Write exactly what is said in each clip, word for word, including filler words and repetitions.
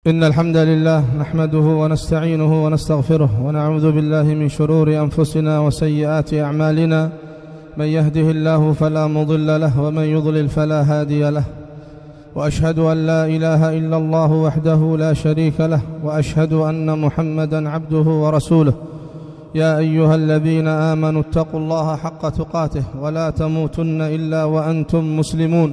إن الحمد لله نحمده ونستعينه ونستغفره ونعوذ بالله من شرور أنفسنا وسيئات أعمالنا. من يهده الله فلا مضل له ومن يضلل فلا هادي له، وأشهد أن لا إله إلا الله وحده لا شريك له، وأشهد أن محمدا عبده ورسوله. يا أيها الذين آمنوا اتقوا الله حق تقاته ولا تموتن إلا وأنتم مسلمون.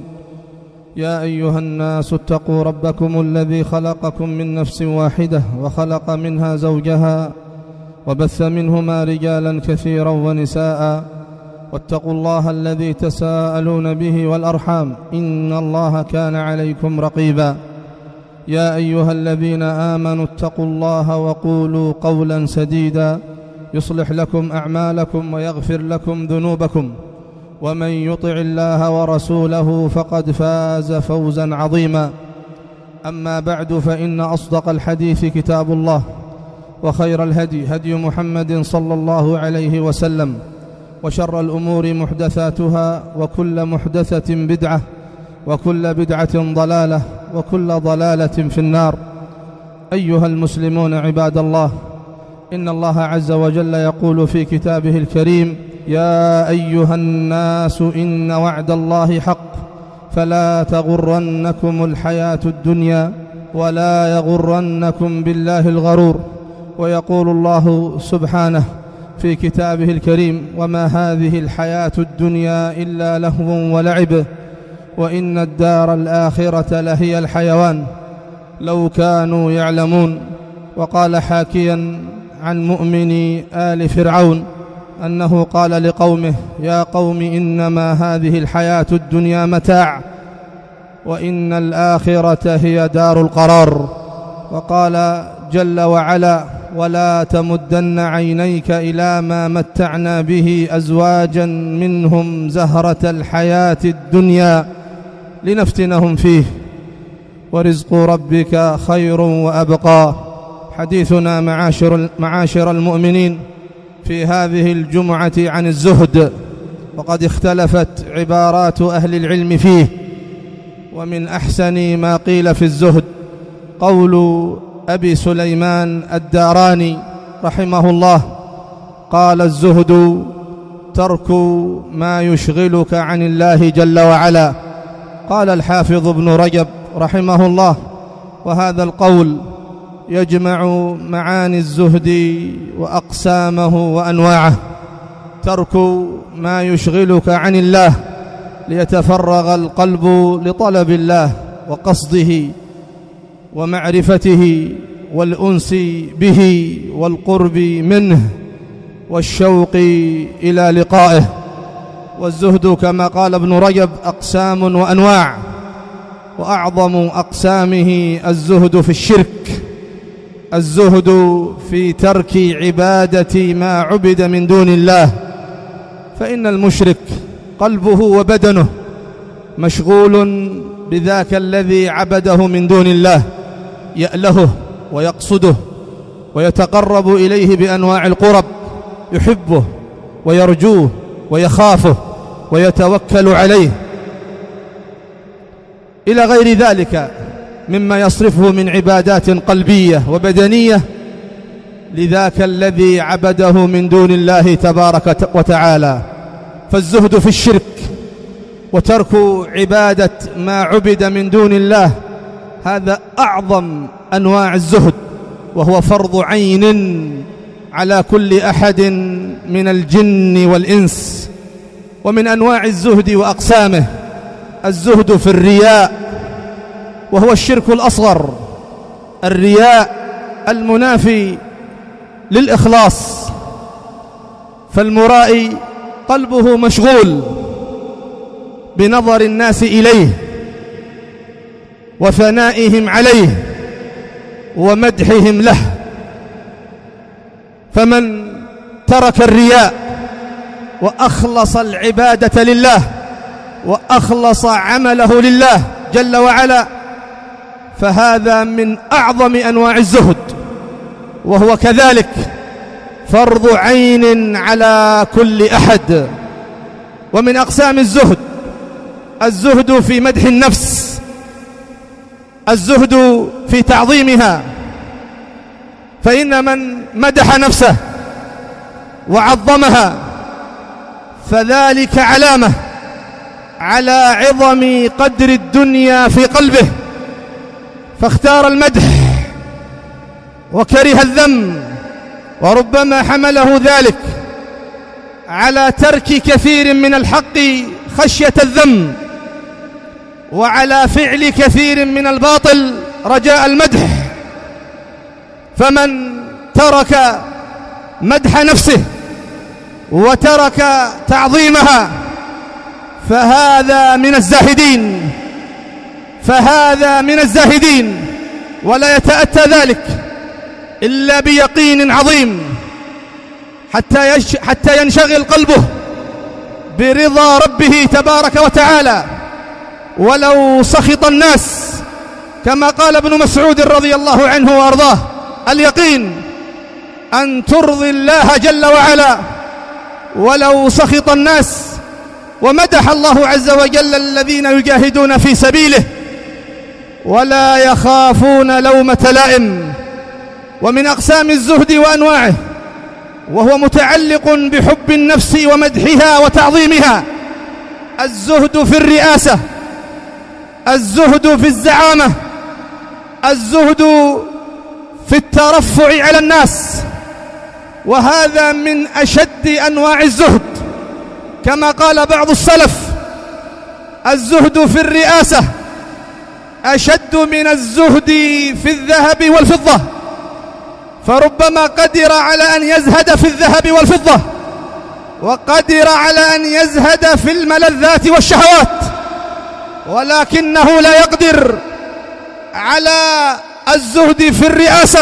يا أيها الناس اتقوا ربكم الذي خلقكم من نفس واحدة وخلق منها زوجها وبث منهما رجالا كثيرا ونساء، واتقوا الله الذي تساءلون به والأرحام إن الله كان عليكم رقيبا. يا أيها الذين آمنوا اتقوا الله وقولوا قولا سديدا يصلح لكم أعمالكم ويغفر لكم ذنوبكم، ومن يطع الله ورسوله فقد فاز فوزا عظيما. أما بعد، فإن أصدق الحديث كتاب الله، وخير الهدي هدي محمد صلى الله عليه وسلم، وشر الأمور محدثاتها، وكل محدثة بدعة، وكل بدعة ضلالة، وكل ضلالة في النار. أيها المسلمون عباد الله، إن الله عز وجل يقول في كتابه الكريم: يا أيها الناس إن وعد الله حق فلا تغرنكم الحياة الدنيا ولا يغرنكم بالله الغرور. ويقول الله سبحانه في كتابه الكريم: وما هذه الحياة الدنيا إلا لهو ولعب وإن الدار الآخرة لهي الحيوان لو كانوا يعلمون. وقال حاكيا عن مؤمن آل فرعون أنه قال لقومه: يا قوم إنما هذه الحياة الدنيا متاع وإن الآخرة هي دار القرار. وقال جل وعلا: ولا تمدن عينيك إلى ما متعنا به أزواجا منهم زهرة الحياة الدنيا لنفتنهم فيه ورزق ربك خير وأبقى. حديثنا معاشر, معاشر المؤمنين في هذه الجمعة عن الزهد، وقد اختلفت عبارات أهل العلم فيه، ومن أحسن ما قيل في الزهد قول أبي سليمان الداراني رحمه الله، قال: الزهد ترك ما يشغلك عن الله جل وعلا. قال الحافظ ابن رجب رحمه الله: وهذا القول يجمع معاني الزهد وأقسامه وأنواعه. ترك ما يشغلك عن الله ليتفرغ القلب لطلب الله وقصده ومعرفته والأنس به والقرب منه والشوق إلى لقائه. والزهد كما قال ابن رجب أقسام وأنواع، وأعظم أقسامه الزهد في الشرك، الزهد في ترك عبادة ما عبد من دون الله. فإن المشرك قلبه وبدنه مشغول بذاك الذي عبده من دون الله، يألهه ويقصده ويتقرب إليه بأنواع القرب، يحبه ويرجوه ويخافه ويتوكل عليه، إلى غير ذلك مما يصرفه من عبادات قلبية وبدنية لذاك الذي عبده من دون الله تبارك وتعالى. فالزهد في الشرك وترك عبادة ما عبد من دون الله هذا أعظم أنواع الزهد، وهو فرض عين على كل أحد من الجن والإنس. ومن أنواع الزهد وأقسامه الزهد في الرياء، وهو الشرك الأصغر، الرياء المنافي للإخلاص. فالمرائي قلبه مشغول بنظر الناس إليه وثنائهم عليه ومدحهم له. فمن ترك الرياء وأخلص العبادة لله وأخلص عمله لله جل وعلا فهذا من أعظم أنواع الزهد، وهو كذلك فرض عين على كل أحد. ومن أقسام الزهد الزهد في مدح النفس، الزهد في تعظيمها، فإن من مدح نفسه وعظمها فذلك علامة على عظم قدر الدنيا في قلبه، فاختار المدح وكره الذم، وربما حمله ذلك على ترك كثير من الحق خشية الذم، وعلى فعل كثير من الباطل رجاء المدح. فمن ترك مدح نفسه وترك تعظيمها فهذا من الزاهدين، فهذا من الزاهدين، ولا يتأتى ذلك إلا بيقين عظيم حتى حتى ينشغل قلبه برضا ربه تبارك وتعالى ولو سخط الناس، كما قال ابن مسعود رضي الله عنه وأرضاه: اليقين أن ترضي الله جل وعلا ولو سخط الناس. ومدح الله عز وجل الذين يجاهدون في سبيله ولا يخافون لومة لائم. ومن أقسام الزهد وأنواعه، وهو متعلق بحب النفس ومدحها وتعظيمها، الزهد في الرئاسة، الزهد في الزعامة، الزهد في الترفع على الناس، وهذا من أشد أنواع الزهد، كما قال بعض السلف: الزهد في الرئاسة أشد من الزهد في الذهب والفضة، فربما قدر على أن يزهد في الذهب والفضة، وقدر على أن يزهد في الملذات والشهوات، ولكنه لا يقدر على الزهد في الرئاسة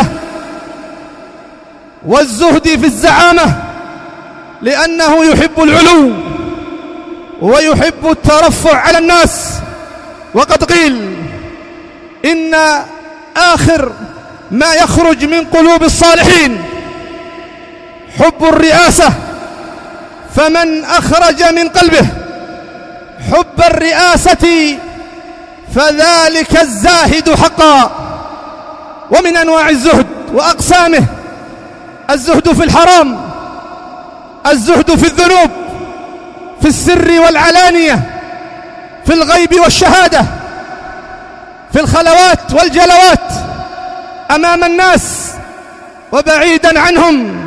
والزهد في الزعامة، لأنه يحب العلو ويحب الترفع على الناس. وقد قيل إن آخر ما يخرج من قلوب الصالحين حب الرئاسة، فمن أخرج من قلبه حب الرئاسة فذلك الزاهد حقا. ومن أنواع الزهد وأقسامه الزهد في الحرام، الزهد في الذنوب، في السر والعلانية، في الغيب والشهادة، في الخلوات والجلوات، أمام الناس وبعيدا عنهم.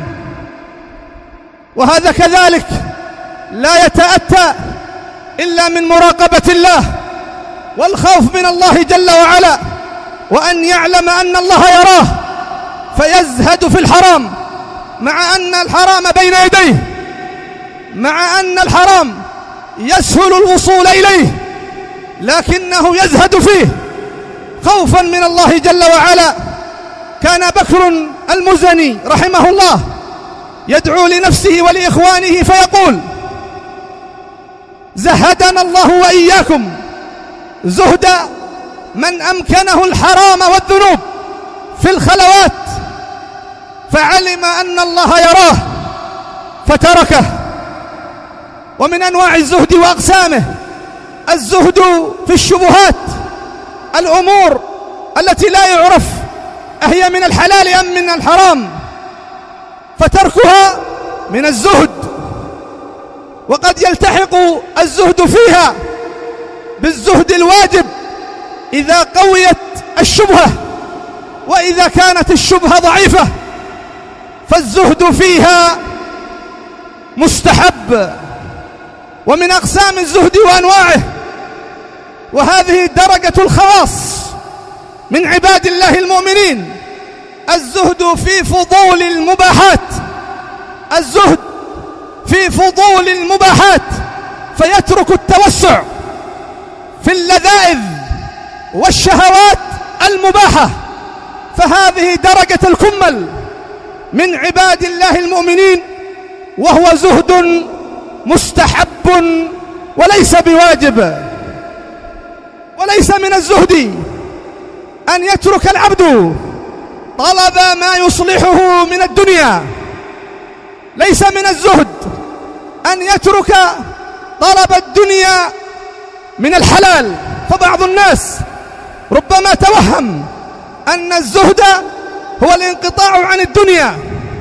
وهذا كذلك لا يتأتى إلا من مراقبة الله والخوف من الله جل وعلا، وأن يعلم أن الله يراه فيزهد في الحرام، مع أن الحرام بين يديه، مع أن الحرام يسهل الوصول إليه، لكنه يزهد فيه خوفا من الله جل وعلا. كان بكر المزني رحمه الله يدعو لنفسه ولإخوانه فيقول: زهدنا الله وإياكم زهد من أمكنه الحرام والذنوب في الخلوات فعلم أن الله يراه فتركه. ومن أنواع الزهد وأقسامه الزهد في الشبهات، الأمور التي لا يعرف أهي من الحلال أم من الحرام، فتركها من الزهد. وقد يلتحق الزهد فيها بالزهد الواجب إذا قويت الشبهة، وإذا كانت الشبهة ضعيفة فالزهد فيها مستحب. ومن أقسام الزهد وأنواعه، وهذه درجة الخواص من عباد الله المؤمنين، الزهد في فضول المباحات، الزهد في فضول المباحات، فيترك التوسع في اللذائذ والشهوات المباحة، فهذه درجة الكمل من عباد الله المؤمنين، وهو زهد مستحب وليس بواجب. وليس من الزهد أن يترك العبد طلب ما يصلحه من الدنيا، ليس من الزهد أن يترك طلب الدنيا من الحلال، فبعض الناس ربما توهم أن الزهد هو الانقطاع عن الدنيا،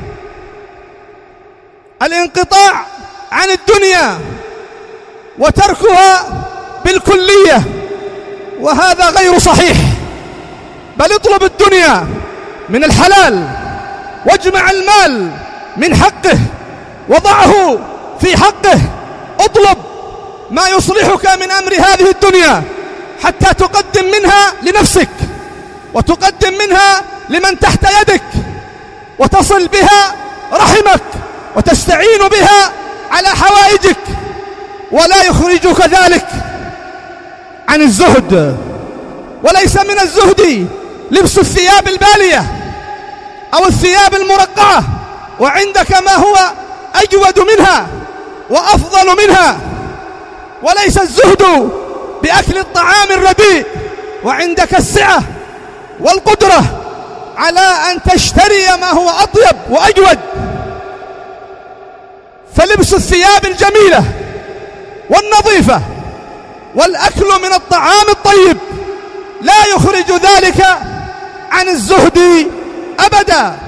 الانقطاع عن الدنيا وتركها بالكلية، وهذا غير صحيح. بل اطلب الدنيا من الحلال، واجمع المال من حقه وضعه في حقه. اطلب ما يصلحك من أمر هذه الدنيا حتى تقدم منها لنفسك، وتقدم منها لمن تحت يدك، وتصل بها رحمك، وتستعين بها على حوائجك، ولا يخرجك ذلك عن الزهد. وليس من الزهد لبس الثياب البالية أو الثياب المرقعة وعندك ما هو أجود منها وأفضل منها. وليس الزهد بأكل الطعام الرديء وعندك السعة والقدرة على أن تشتري ما هو أطيب وأجود. فلبس الثياب الجميلة والنظيفة والأكل من الطعام الطيب لا يخرج ذلك عن الزهد أبدا.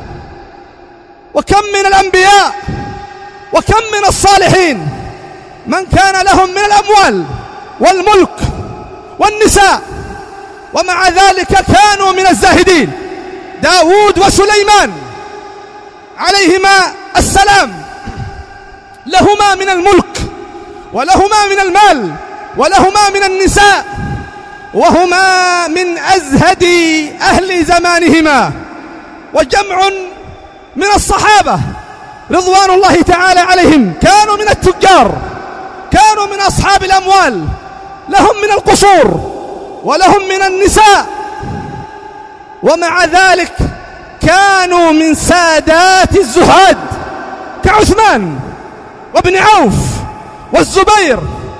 وكم من الأنبياء وكم من الصالحين من كان لهم من الأموال والملك والنساء ومع ذلك كانوا من الزاهدين. داود وسليمان عليهما السلام لهما من الملك ولهما من المال ولهما من النساء، وهما من أزهد أهل زمانهما. وجمع من الصحابة رضوان الله تعالى عليهم كانوا من التجار، كانوا من أصحاب الأموال، لهم من القصور ولهم من النساء، ومع ذلك كانوا من سادات الزهاد كعثمان وابن عوف والزبير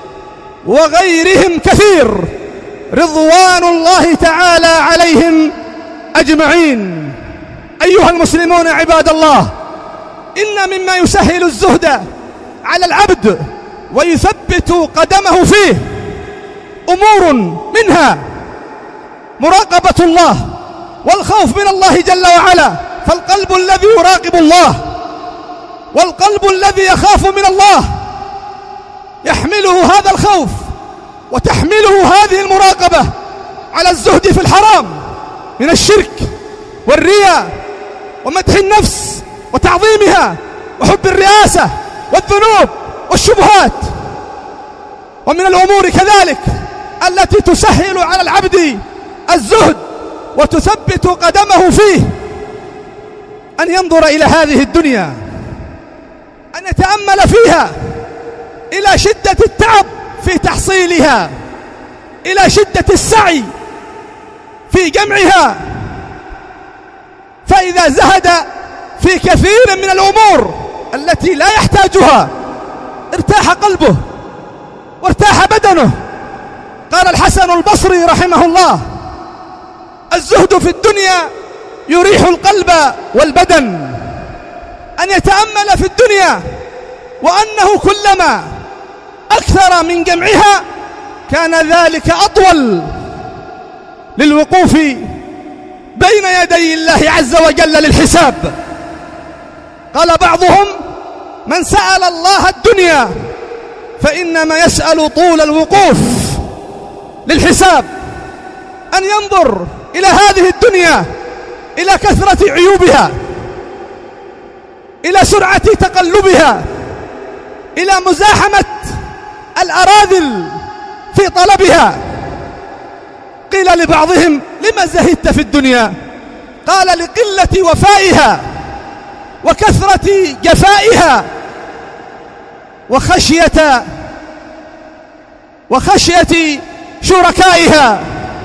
وغيرهم كثير رضوان الله تعالى عليهم أجمعين. أيها المسلمون عباد الله، إن مما يسهل الزهد على العبد ويثبت قدمه فيه أمور منها مراقبة الله والخوف من الله جل وعلا. فالقلب الذي يراقب الله والقلب الذي يخاف من الله يحمله هذا الخوف وتحمله هذه المراقبة على الزهد في الحرام من الشرك والرياء ومدح النفس وتعظيمها وحب الرئاسة والذنوب والشبهات. ومن الأمور كذلك التي تسهل على العبد الزهد وتثبت قدمه فيه أن ينظر إلى هذه الدنيا، أن يتأمل فيها إلى شدة التعب في تحصيلها، إلى شدة السعي في جمعها. فإذا زهد في كثير من الأمور التي لا يحتاجها ارتاح قلبه وارتاح بدنه. قال الحسن البصري رحمه الله: الزهد في الدنيا يريح القلب والبدن. أن يتأمل في الدنيا وأنه كلما أكثر من جمعها كان ذلك أطول للوقوف بين يدي الله عز وجل للحساب. قال بعضهم: من سأل الله الدنيا فإنما يسأل طول الوقوف للحساب. أن ينظر إلى هذه الدنيا، إلى كثرة عيوبها، إلى سرعة تقلبها، إلى مزاحمة الأراذل في طلبها. قيل لبعضهم: لما زهدت في الدنيا؟ قال: لقلة وفائها وكثرة جفائها وخشية وخشية شركائها.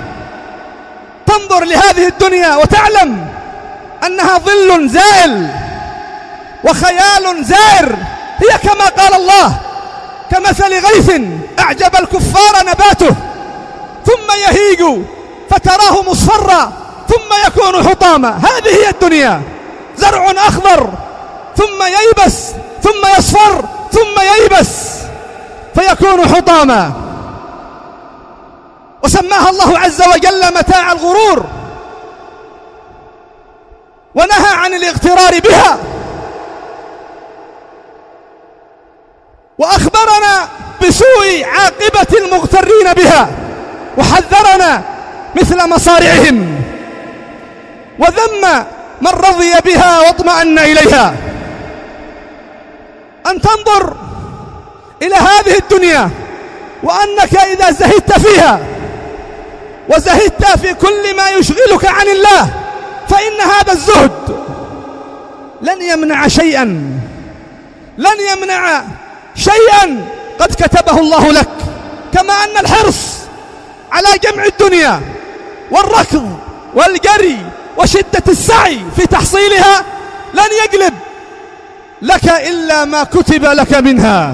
تنظر لهذه الدنيا وتعلم أنها ظل زائل وخيال زائر. هي كما قال الله: كمثل غيث أعجب الكفار نباته ثم يهيج فتراه مصفرا ثم يكون حطاما. هذه هي الدنيا، زرع أخضر ثم ييبس ثم يصفر ثم ييبس فيكون حطاما. وسماها الله عز وجل متاع الغرور، ونهى عن الاغترار بها، وأخبرنا بسوء عاقبة المغترين بها، وحذرنا مثل مصارعهم، وذم من رضي بها واطمأن إليها. أن تنظر إلى هذه الدنيا وأنك إذا زهدت فيها وزهدت في كل ما يشغلك عن الله فإن هذا الزهد لن يمنع شيئا، لن يمنع شيئا قد كتبه الله لك، كما أن الحرص على جمع الدنيا والركض والجري وشدة السعي في تحصيلها لن يجلب لك إلا ما كتب لك منها.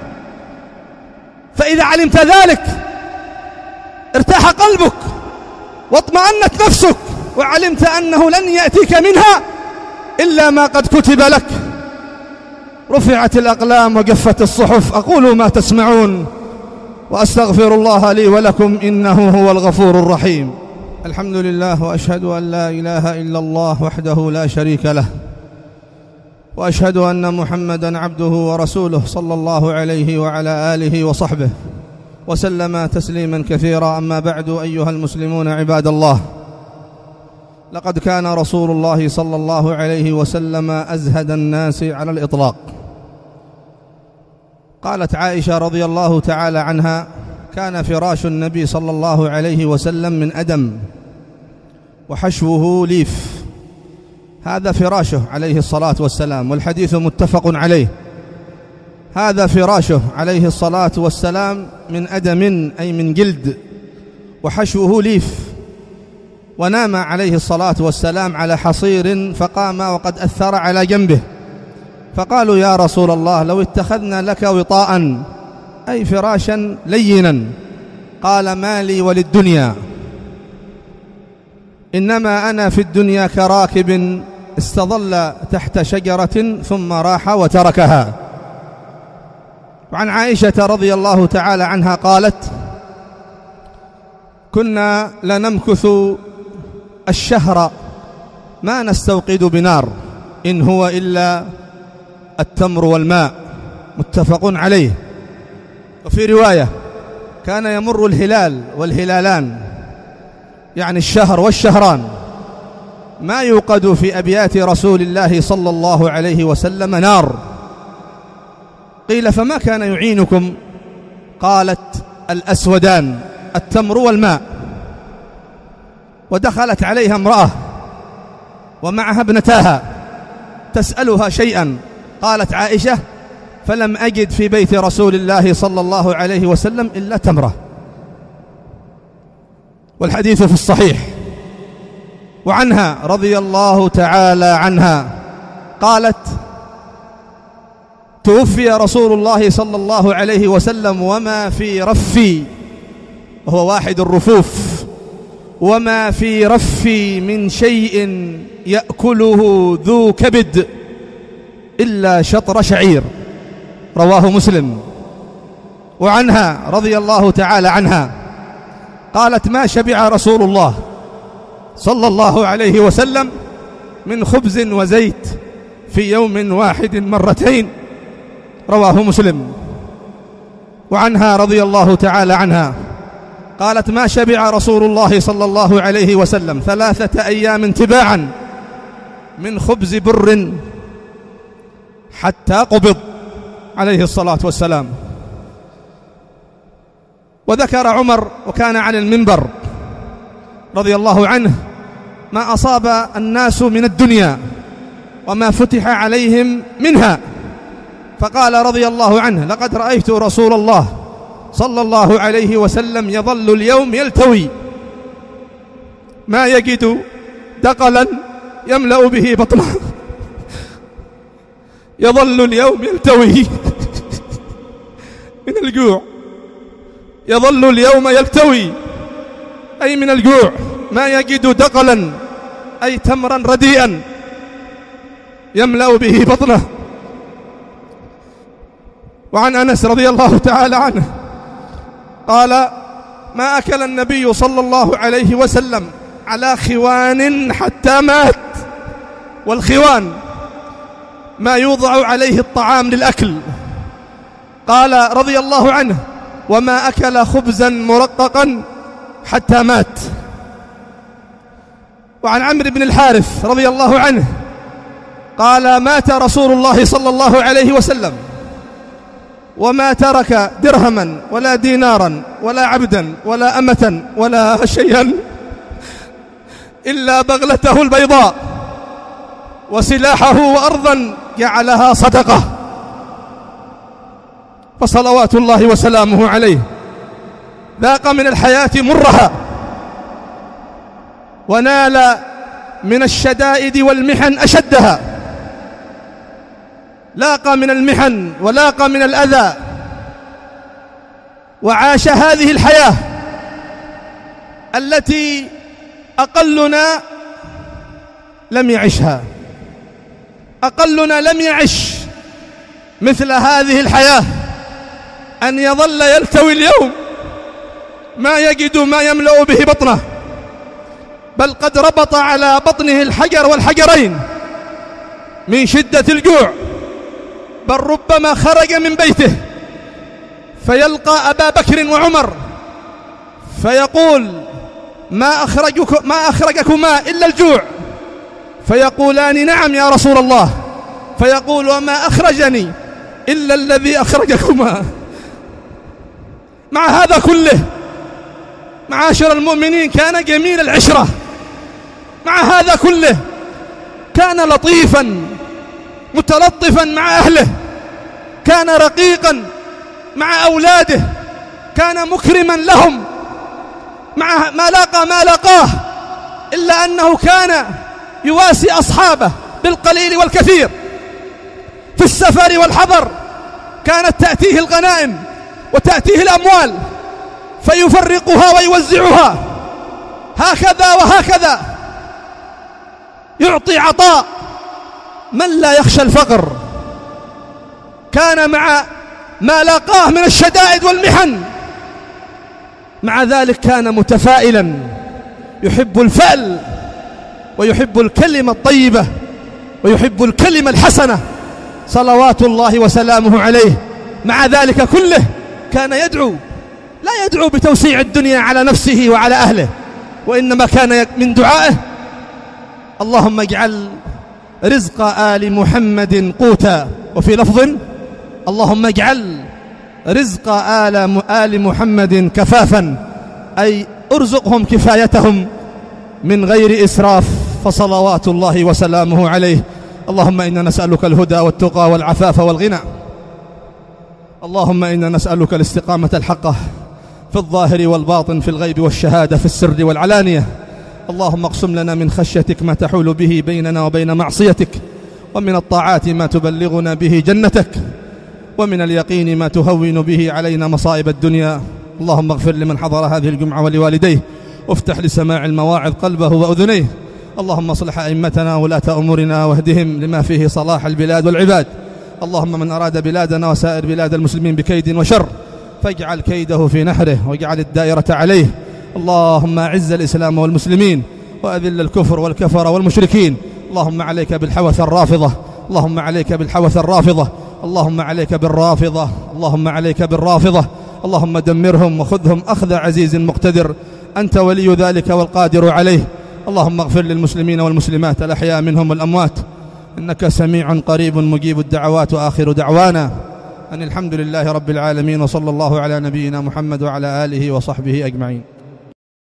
فإذا علمت ذلك ارتاح قلبك واطمأنت نفسك، وعلمت أنه لن يأتيك منها إلا ما قد كتب لك. رفعت الأقلام وجفت الصحف. أقول ما تسمعون وأستغفر الله لي ولكم إنه هو الغفور الرحيم. الحمد لله، وأشهد أن لا إله إلا الله وحده لا شريك له، وأشهد أن محمدًا عبده ورسوله صلى الله عليه وعلى آله وصحبه وسلم تسليما كثيرا. أما بعد، أيها المسلمون عباد الله، لقد كان رسول الله صلى الله عليه وسلم أزهد الناس على الإطلاق. قالت عائشة رضي الله تعالى عنها: كان فراش النبي صلى الله عليه وسلم من أدم وحشوه ليف. هذا فراشه عليه الصلاة والسلام، والحديث متفق عليه. هذا فراشه عليه الصلاة والسلام من أدم أي من جلد، وحشوه ليف. ونام عليه الصلاة والسلام على حصير فقام وقد أثر على جنبه، فقالوا: يا رسول الله، لو اتخذنا لك وطاء أي فراشا لينا. قال: ما لي وللدنيا، إنما أنا في الدنيا كراكب استظل تحت شجرة ثم راح وتركها. وعن عائشة رضي الله تعالى عنها قالت: كنا لنمكث الشهر ما نستوقد بنار، إن هو إلا التمر والماء. متفق عليه. وفي رواية: كان يمر الهلال والهلالان، يعني الشهر والشهران، ما يوقد في أبيات رسول الله صلى الله عليه وسلم نار. قيل: فما كان يعينكم؟ قالت: الأسودان، التمر والماء. ودخلت عليها امرأة ومعها ابنتاها تسألها شيئا، قالت عائشة: فلم أجد في بيت رسول الله صلى الله عليه وسلم إلا تمرة. والحديث في الصحيح. وعنها رضي الله تعالى عنها قالت: توفي رسول الله صلى الله عليه وسلم وما في رفي، وهو واحد الرفوف، وما في رفي من شيء يأكله ذو كبد إلا شطر شعير. رواه مسلم. وعنها رضي الله تعالى عنها قالت: ما شبع رسول الله صلى الله عليه وسلم من خبز وزيت في يوم واحد مرتين. رواه مسلم. وعنها رضي الله تعالى عنها قالت: ما شبع رسول الله صلى الله عليه وسلم ثلاثة أيام تباعا من خبز بر حتى قبض عليه الصلاة والسلام. وذكر عمر وكان على المنبر رضي الله عنه ما أصاب الناس من الدنيا وما فتح عليهم منها، فقال رضي الله عنه: لقد رأيت رسول الله صلى الله عليه وسلم يظل اليوم يلتوي ما يجد دقلا يملأ به بطنه. يظل اليوم يلتوي من الجوع، يظل اليوم يلتوي أي من الجوع ما يجد دقلا أي تمرا رديئا يملأ به بطنه. وعن أنس رضي الله تعالى عنه قال: ما أكل النبي صلى الله عليه وسلم على خوان حتى مات. والخوان ما يوضع عليه الطعام للأكل. قال رضي الله عنه: وما أكل خبزا مرققا حتى مات. وعن عمرو بن الحارث رضي الله عنه قال: مات رسول الله صلى الله عليه وسلم وما ترك درهما ولا دينارا ولا عبدا ولا أمة ولا شيئا إلا بغلته البيضاء وسلاحه وأرضا جعلها صدقة. فصلوات الله وسلامه عليه ذاق من الحياة مرها، ونال من الشدائد والمحن أشدها، لاقى من المحن ولاقى من الأذى، وعاش هذه الحياة التي أقلنا لم يعشها. أقلنا لم يعش مثل هذه الحياة، أن يظل يلتوي اليوم ما يجد ما يملأ به بطنه، بل قد ربط على بطنه الحجر والحجرين من شدة الجوع، بل ربما خرج من بيته فيلقى أبا بكر وعمر فيقول: ما أخرجك ما أخرجكما إلا الجوع؟ فيقولان: نعم يا رسول الله. فيقول: وما أخرجني إلا الذي أخرجكما. مع هذا كله معاشر المؤمنين كان جميل العشرة، مع هذا كله كان لطيفا متلطفا مع أهله، كان رقيقا مع أولاده، كان مكرما لهم مع ما لاقى ما لاقاه، إلا أنه كان يواسي أصحابه بالقليل والكثير. في السفر والحضر كانت تأتيه الغنائم وتأتيه الأموال فيفرقها ويوزعها هكذا وهكذا، يعطي عطاء من لا يخشى الفقر. كان مع ما لاقاه من الشدائد والمحن، مع ذلك كان متفائلا، يحب الفأل ويحب الكلمة الطيبة ويحب الكلمة الحسنة صلوات الله وسلامه عليه. مع ذلك كله كان يدعو، لا يدعو بتوسيع الدنيا على نفسه وعلى أهله، وإنما كان من دعائه: اللهم اجعل رزق آل محمد قوتا، وفي لفظ: اللهم اجعل رزق آل آل محمد كفافا، أي ارزقهم كفايتهم من غير إسراف. فصلوات الله وسلامه عليه. اللهم إنا نسألك الهدى والتقى والعفاف والغنى. اللهم إنا نسألك الاستقامة الحقة في الظاهر والباطن، في الغيب والشهادة، في السر والعلانية. اللهم اقسم لنا من خشيتك ما تحول به بيننا وبين معصيتك، ومن الطاعات ما تبلغنا به جنتك، ومن اليقين ما تهون به علينا مصائب الدنيا. اللهم اغفر لمن حضر هذه الجمعة ولوالديه، وافتح لسماع المواعظ قلبه وأذنيه. اللهم اصلح أئمتنا ولاة أمورنا واهدهم لما فيه صلاح البلاد والعباد. اللهم من أراد بلادنا وسائر بلاد المسلمين بكيد وشر فاجعل كيده في نحره واجعل الدائرة عليه. اللهم أعز الإسلام والمسلمين وأذل الكفر والكفر والمشركين. اللهم عليك بالحوث الرافضة، اللهم عليك بالحوث الرافضة، اللهم عليك بالرافضة، اللهم عليك بالرافضة، اللهم دمرهم وخذهم أخذ عزيز مقتدر، أنت ولي ذلك والقادر عليه. اللهم اغفر للمسلمين والمسلمات الأحياء منهم والأموات، إنك سميع قريب مجيب الدعوات. وآخر دعوانا أن الحمد لله رب العالمين، وصلى الله على نبينا محمد وعلى آله وصحبه أجمعين.